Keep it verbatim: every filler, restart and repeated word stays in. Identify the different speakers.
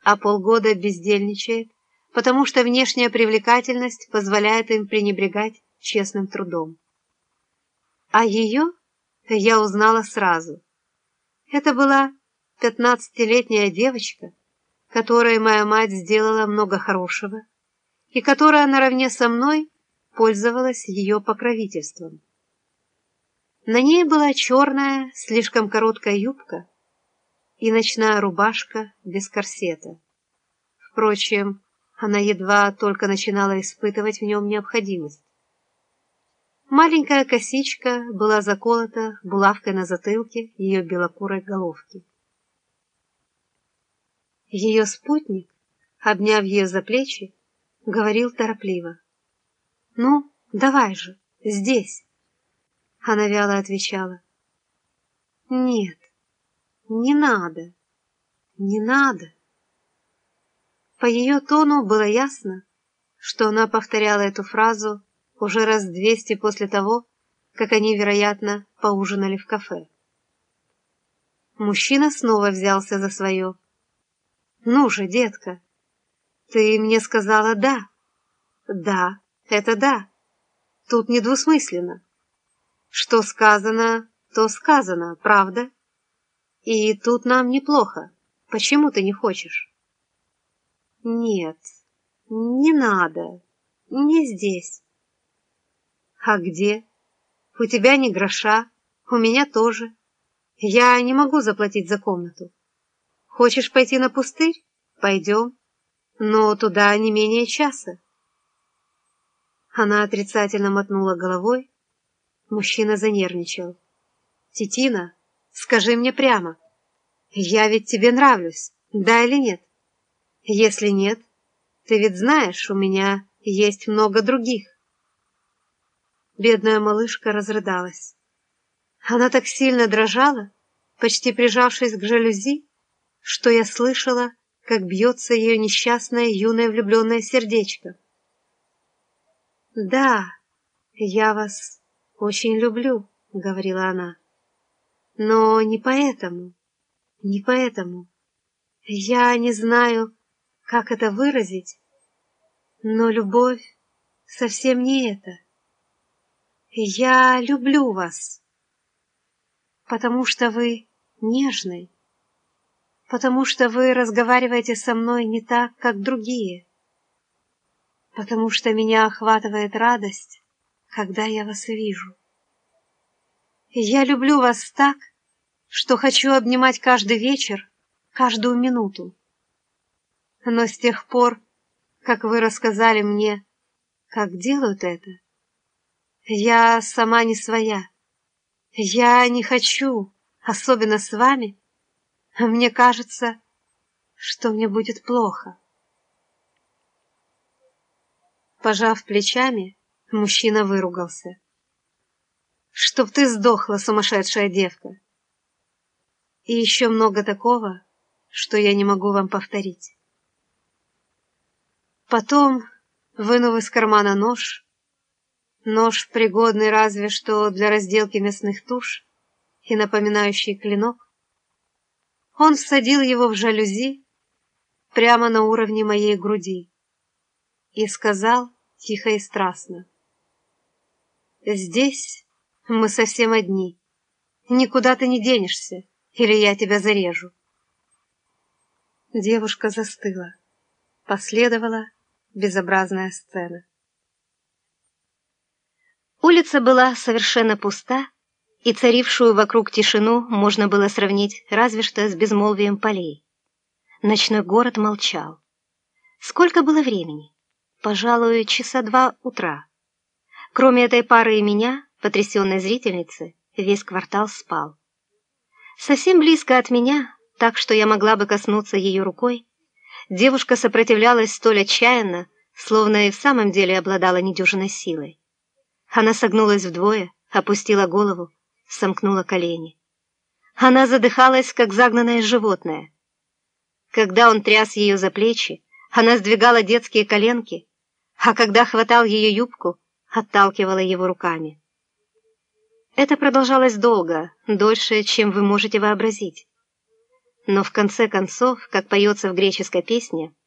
Speaker 1: а полгода бездельничает, потому что внешняя привлекательность позволяет им пренебрегать честным трудом. А ее я узнала сразу. Это была пятнадцатилетняя девочка, которой моя мать сделала много хорошего, и которая наравне со мной пользовалась ее покровительством. На ней была черная, слишком короткая юбка и ночная рубашка без корсета. Впрочем, она едва только начинала испытывать в нем необходимость. Маленькая косичка была заколота булавкой на затылке ее белокурой головки. Ее спутник, обняв ее за плечи, говорил торопливо: «Ну, давай же, здесь!» Она вяло отвечала: «Нет, не надо, не надо». По ее тону было ясно, что она повторяла эту фразу уже раз двести после того, как они, вероятно, поужинали в кафе. Мужчина снова взялся за свое. «Ну же, детка, ты мне сказала «да». «Да, это да. Тут недвусмысленно. Что сказано, то сказано, правда? И тут нам неплохо. Почему ты не хочешь?» «Нет, не надо, не здесь». «А где? У тебя ни гроша, у меня тоже. Я не могу заплатить за комнату. Хочешь пойти на пустырь? Пойдем. Но туда не менее часа». Она отрицательно мотнула головой. Мужчина занервничал. «Титина, скажи мне прямо, я ведь тебе нравлюсь, да или нет? Если нет, ты ведь знаешь, у меня есть много других». Бедная малышка разрыдалась. Она так сильно дрожала, почти прижавшись к жалюзи, что я слышала, как бьется ее несчастное юное влюбленное сердечко. «Да, я вас очень люблю», — говорила она. «Но не поэтому, не поэтому. Я не знаю, как это выразить, но любовь совсем не это. Я люблю вас, потому что вы нежный, потому что вы разговариваете со мной не так, как другие, потому что меня охватывает радость, когда я вас вижу. Я люблю вас так, что хочу обнимать каждый вечер, каждую минуту. Но с тех пор, как вы рассказали мне, как делают это, я сама не своя. Я не хочу, особенно с вами. Мне кажется, что мне будет плохо». Пожав плечами, мужчина выругался. «Чтоб ты сдохла, сумасшедшая девка!» И еще много такого, что я не могу вам повторить. Потом, вынув из кармана нож, нож, пригодный разве что для разделки мясных туш и напоминающий клинок, он всадил его в жалюзи прямо на уровне моей груди и сказал тихо и страстно: «Здесь мы совсем одни, никуда ты не денешься, или я тебя зарежу». Девушка застыла. Последовала безобразная сцена. Улица была совершенно пуста, и царившую вокруг тишину можно было сравнить разве что с безмолвием полей. Ночной город молчал. Сколько было времени? Пожалуй, часа два утра. Кроме этой пары и меня, потрясенной зрительницы, весь квартал спал. Совсем близко от меня, так что я могла бы коснуться ее рукой, девушка сопротивлялась столь отчаянно, словно и в самом деле обладала недюжиной силой. Она согнулась вдвое, опустила голову, сомкнула колени. Она задыхалась, как загнанное животное. Когда он тряс ее за плечи, она сдвигала детские коленки, а когда хватал ее юбку, отталкивала его руками. Это продолжалось долго, дольше, чем вы можете вообразить. Но в конце концов, как поется в греческой песне,